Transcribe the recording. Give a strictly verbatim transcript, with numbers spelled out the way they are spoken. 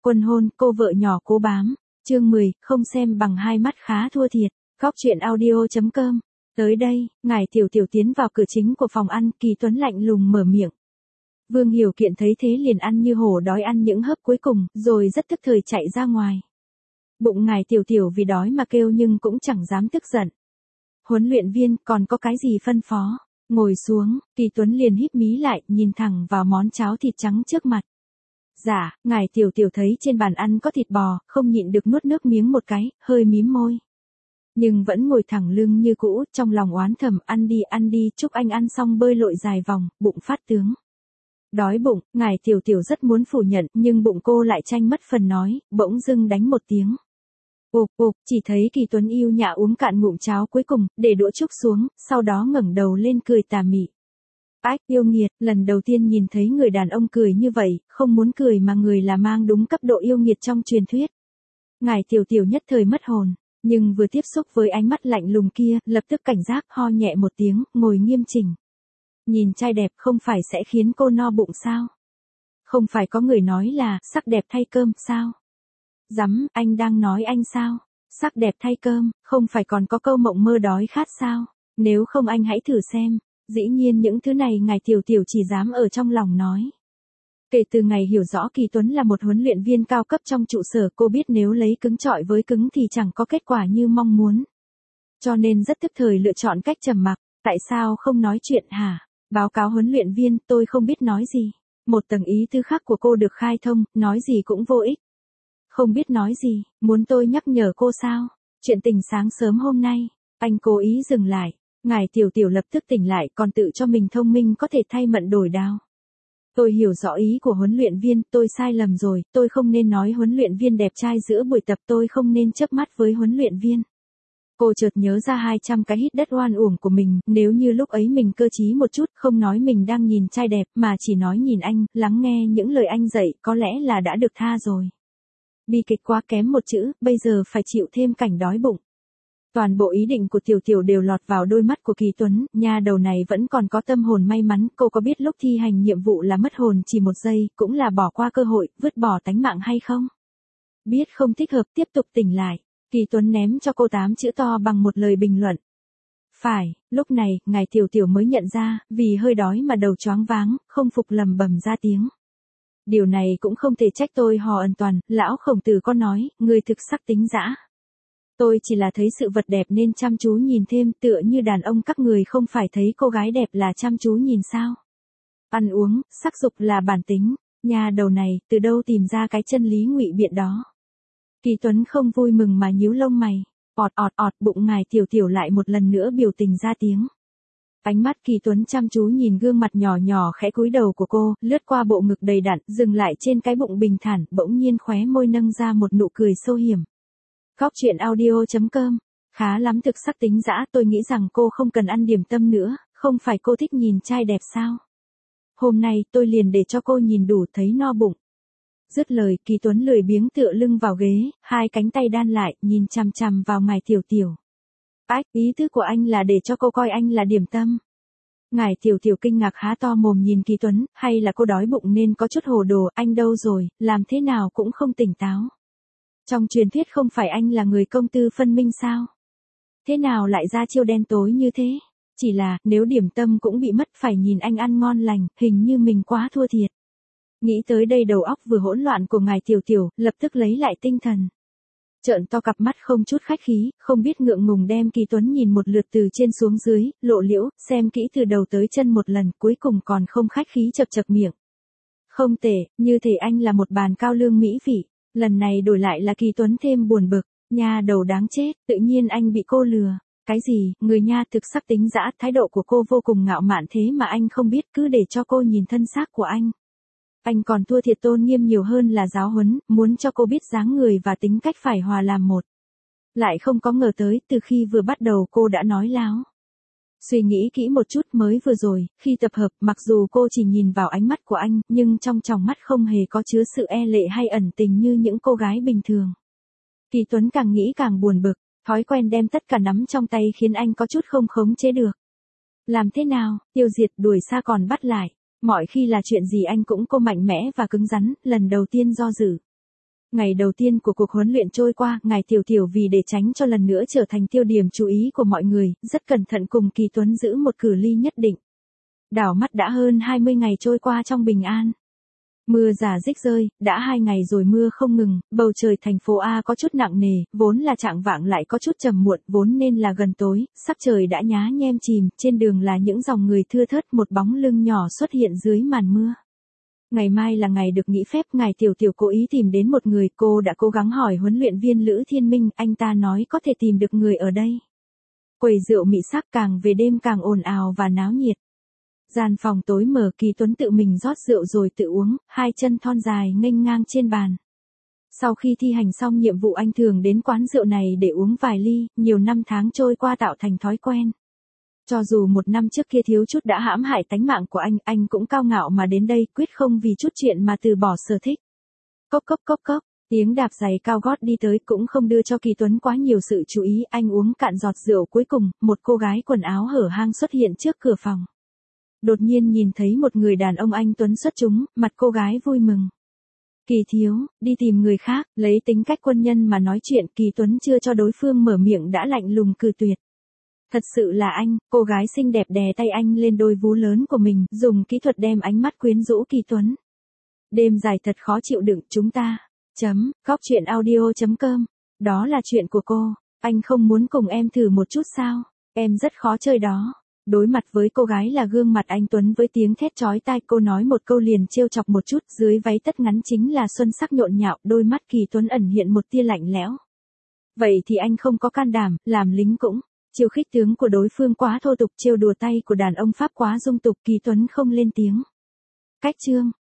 Quân hôn, cô vợ nhỏ cố bám. Chương mười, không xem bằng hai mắt khá thua thiệt. Góc truyện audio chấm com. Tới đây, ngài tiểu tiểu tiến vào cửa chính của phòng ăn, Kỳ Tuấn lạnh lùng mở miệng. Vương Hiểu Kiện thấy thế liền ăn như hổ đói ăn những hớp cuối cùng, rồi rất tức thời chạy ra ngoài. Bụng ngài tiểu tiểu vì đói mà kêu nhưng cũng chẳng dám tức giận. Huấn luyện viên, còn có cái gì phân phó? Ngồi xuống, Kỳ Tuấn liền híp mí lại, nhìn thẳng vào món cháo thịt trắng trước mặt. Dạ, ngài tiểu tiểu thấy trên bàn ăn có thịt bò, không nhịn được nuốt nước miếng một cái, hơi mím môi. Nhưng vẫn ngồi thẳng lưng như cũ, trong lòng oán thầm, ăn đi ăn đi, chúc anh ăn xong bơi lội dài vòng, bụng phát tướng. Đói bụng, ngài tiểu tiểu rất muốn phủ nhận, nhưng bụng cô lại tranh mất phần nói, bỗng dưng đánh một tiếng. Ục ục, chỉ thấy Kỳ Tuấn yêu nhã uống cạn ngụm cháo cuối cùng, để đũa trúc xuống, sau đó ngẩng đầu lên cười tà mị. Ách, yêu nghiệt, lần đầu tiên nhìn thấy người đàn ông cười như vậy, không muốn cười mà người là mang đúng cấp độ yêu nghiệt trong truyền thuyết. Ngài tiểu tiểu nhất thời mất hồn, nhưng vừa tiếp xúc với ánh mắt lạnh lùng kia, lập tức cảnh giác, ho nhẹ một tiếng, ngồi nghiêm chỉnh. Nhìn trai đẹp không phải sẽ khiến cô no bụng sao? Không phải có người nói là, sắc đẹp thay cơm, sao? Dắm, anh đang nói anh sao? Sắc đẹp thay cơm, không phải còn có câu mộng mơ đói khát sao? Nếu không anh hãy thử xem. Dĩ nhiên những thứ này ngài tiểu tiểu chỉ dám ở trong lòng nói. Kể từ ngày hiểu rõ Kỳ Tuấn là một huấn luyện viên cao cấp trong trụ sở, cô biết nếu lấy cứng chọi với cứng thì chẳng có kết quả như mong muốn. Cho nên rất tức thời lựa chọn cách trầm mặc. Tại sao không nói chuyện hả? Báo cáo huấn luyện viên, tôi không biết nói gì. Một tầng ý tư khác của cô được khai thông, nói gì cũng vô ích. Không biết nói gì, muốn tôi nhắc nhở cô sao? Chuyện tình sáng sớm hôm nay, anh cố ý dừng lại. Ngài tiểu tiểu lập tức tỉnh lại, còn tự cho mình thông minh có thể thay mận đổi đao. Tôi hiểu rõ ý của huấn luyện viên, tôi sai lầm rồi, tôi không nên nói huấn luyện viên đẹp trai giữa buổi tập, tôi không nên chớp mắt với huấn luyện viên. Cô chợt nhớ ra hai trăm cái hít đất oan uổng của mình, nếu như lúc ấy mình cơ trí một chút, không nói mình đang nhìn trai đẹp, mà chỉ nói nhìn anh, lắng nghe những lời anh dạy, có lẽ là đã được tha rồi. Bi kịch quá kém một chữ, bây giờ phải chịu thêm cảnh đói bụng. Toàn bộ ý định của tiểu tiểu đều lọt vào đôi mắt của Kỳ Tuấn, nha đầu này vẫn còn có tâm hồn may mắn, cô có biết lúc thi hành nhiệm vụ là mất hồn chỉ một giây, cũng là bỏ qua cơ hội, vứt bỏ tánh mạng hay không? Biết không thích hợp tiếp tục tỉnh lại, Kỳ Tuấn ném cho cô tám chữ to bằng một lời bình luận. Phải, lúc này, ngài tiểu tiểu mới nhận ra, vì hơi đói mà đầu choáng váng, không phục lầm bầm ra tiếng. Điều này cũng không thể trách tôi Hò Ân Toàn, lão Khổng Tử có nói, người thực sắc tính dã. Tôi chỉ là thấy sự vật đẹp nên chăm chú nhìn thêm, tựa như đàn ông các người không phải thấy cô gái đẹp là chăm chú nhìn sao. Ăn uống, sắc dục là bản tính, nhà đầu này, từ đâu tìm ra cái chân lý ngụy biện đó. Kỳ Tuấn không vui mừng mà nhíu lông mày, ọt ọt ọt bụng ngài tiểu tiểu lại một lần nữa biểu tình ra tiếng. Ánh mắt Kỳ Tuấn chăm chú nhìn gương mặt nhỏ nhỏ khẽ cúi đầu của cô, lướt qua bộ ngực đầy đặn, dừng lại trên cái bụng bình thản, bỗng nhiên khóe môi nâng ra một nụ cười sâu hiểm. Góc truyện audio chấm com. Khá lắm, thực sắc tính dã, tôi nghĩ rằng cô không cần ăn điểm tâm nữa, không phải cô thích nhìn trai đẹp sao? Hôm nay tôi liền để cho cô nhìn đủ thấy no bụng. Dứt lời, Kỳ Tuấn lười biếng tựa lưng vào ghế, hai cánh tay đan lại, nhìn chằm chằm vào ngài tiểu tiểu. Ách, ý tứ của anh là để cho cô coi anh là điểm tâm. Ngài tiểu tiểu kinh ngạc há to mồm nhìn Kỳ Tuấn, hay là cô đói bụng nên có chút hồ đồ, anh đâu rồi, làm thế nào cũng không tỉnh táo. Trong truyền thuyết không phải anh là người công tư phân minh sao? Thế nào lại ra chiêu đen tối như thế? Chỉ là, nếu điểm tâm cũng bị mất phải nhìn anh ăn ngon lành, hình như mình quá thua thiệt. Nghĩ tới đây đầu óc vừa hỗn loạn của ngài tiểu tiểu, lập tức lấy lại tinh thần. Trợn to cặp mắt không chút khách khí, không biết ngượng ngùng đem Kỳ Tuấn nhìn một lượt từ trên xuống dưới, lộ liễu, xem kỹ từ đầu tới chân một lần, cuối cùng còn không khách khí chập chập miệng. Không tệ, như thể anh là một bàn cao lương mỹ vị. Lần này đổi lại là Kỳ Tuấn thêm buồn bực, nha đầu đáng chết, tự nhiên anh bị cô lừa. Cái gì, người nha thực sắc tính dã, thái độ của cô vô cùng ngạo mạn thế mà anh không biết, cứ để cho cô nhìn thân xác của anh. Anh còn thua thiệt tôn nghiêm nhiều hơn là giáo huấn, muốn cho cô biết dáng người và tính cách phải hòa làm một. Lại không có ngờ tới, từ khi vừa bắt đầu cô đã nói láo. Suy nghĩ kỹ một chút mới vừa rồi, khi tập hợp, mặc dù cô chỉ nhìn vào ánh mắt của anh, nhưng trong tròng mắt không hề có chứa sự e lệ hay ẩn tình như những cô gái bình thường. Kỳ Tuấn càng nghĩ càng buồn bực, thói quen đem tất cả nắm trong tay khiến anh có chút không khống chế được. Làm thế nào, tiêu diệt đuổi xa còn bắt lại, mọi khi là chuyện gì anh cũng cô mạnh mẽ và cứng rắn, lần đầu tiên do dự. Ngày đầu tiên của cuộc huấn luyện trôi qua, Ngài Tiểu Tiểu vì để tránh cho lần nữa trở thành tiêu điểm chú ý của mọi người, rất cẩn thận cùng Kỳ Tuấn giữ một cự ly nhất định. Đảo mắt đã hơn hai mươi ngày trôi qua trong bình an. Mưa rả rích rơi, đã hai ngày rồi mưa không ngừng, bầu trời thành phố A có chút nặng nề, vốn là chạng vạng lại có chút trầm muộn, vốn nên là gần tối, sắc trời đã nhá nhem chìm, trên đường là những dòng người thưa thớt, một bóng lưng nhỏ xuất hiện dưới màn mưa. Ngày mai là ngày được nghỉ phép, Ngài Tiểu Tiểu cố ý tìm đến một người, cô đã cố gắng hỏi huấn luyện viên Lữ Thiên Minh, anh ta nói có thể tìm được người ở đây. Quầy rượu mị sắc càng về đêm càng ồn ào và náo nhiệt. Gian phòng tối mờ, Kỳ Tuấn tự mình rót rượu rồi tự uống, hai chân thon dài nghênh ngang trên bàn. Sau khi thi hành xong nhiệm vụ anh thường đến quán rượu này để uống vài ly, nhiều năm tháng trôi qua tạo thành thói quen. Cho dù một năm trước kia thiếu chút đã hãm hại tánh mạng của anh, anh cũng cao ngạo mà đến đây, quyết không vì chút chuyện mà từ bỏ sở thích. Cốc cốc cốc cốc, tiếng đạp giày cao gót đi tới cũng không đưa cho Kỳ Tuấn quá nhiều sự chú ý, anh uống cạn giọt rượu cuối cùng, một cô gái quần áo hở hang xuất hiện trước cửa phòng. Đột nhiên nhìn thấy một người đàn ông anh Tuấn xuất chúng, mặt cô gái vui mừng. Kỳ thiếu, đi tìm người khác, lấy tính cách quân nhân mà nói chuyện, Kỳ Tuấn chưa cho đối phương mở miệng đã lạnh lùng cự tuyệt. Thật sự là anh, cô gái xinh đẹp đè tay anh lên đôi vú lớn của mình, dùng kỹ thuật đem ánh mắt quyến rũ Kỳ Tuấn. Đêm dài thật khó chịu đựng, chúng ta. Chấm, góc chuyện audio chấm com. Đó là chuyện của cô, anh không muốn cùng em thử một chút sao, em rất khó chơi đó. Đối mặt với cô gái là gương mặt anh Tuấn với tiếng thét chói tai, cô nói một câu liền trêu chọc một chút, dưới váy tất ngắn chính là xuân sắc nhộn nhạo, đôi mắt Kỳ Tuấn ẩn hiện một tia lạnh lẽo. Vậy thì anh không có can đảm, làm lính cũng. Chiêu khích tướng của đối phương quá thô tục, trêu đùa tay của đàn ông Pháp quá dung tục, Kỳ Tuấn không lên tiếng. Cách chương.